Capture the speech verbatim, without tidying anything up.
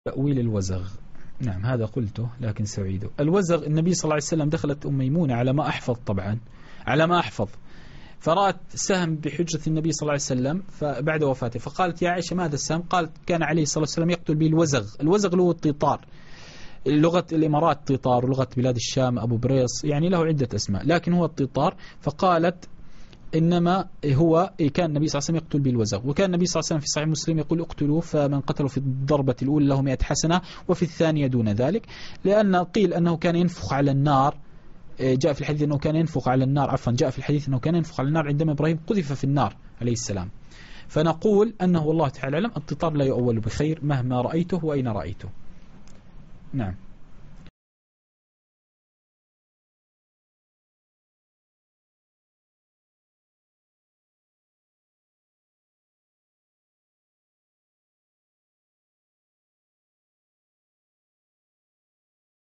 تأويل الوزغ. نعم هذا قلته لكن سأعيده. الوزغ النبي صلى الله عليه وسلم دخلت أم ميمونة على ما أحفظ طبعا على ما أحفظ فرأت سهم بحجرة النبي صلى الله عليه وسلم فبعد وفاته، فقالت يا عائشة ما هذا السهم؟ قالت كان عليه الصلاة والسلام يقتل به الوزغ. الوزغ له الطيطار، لغة الإمارات طيطار ولغة بلاد الشام أبو بريص، يعني له عدة أسماء لكن هو الطيطار. فقالت إنما هو كان النبي صلى الله عليه وسلم يقتل بالوزغ، وكان النبي صلى الله عليه وسلم في صحيح مسلم يقول اقتلوا، فمن قتلوا في الضربة الأولى له مئة حسنة وفي الثانية دون ذلك، لأن قيل أنه كان ينفخ على النار. جاء في الحديث أنه كان ينفخ على النار عفوا جاء في الحديث أنه كان ينفخ على النار عندما إبراهيم قذف في النار عليه السلام. فنقول أنه والله تعالى أعلم الطيطار لا يؤول بخير مهما رأيته وأين رأيته. نعم.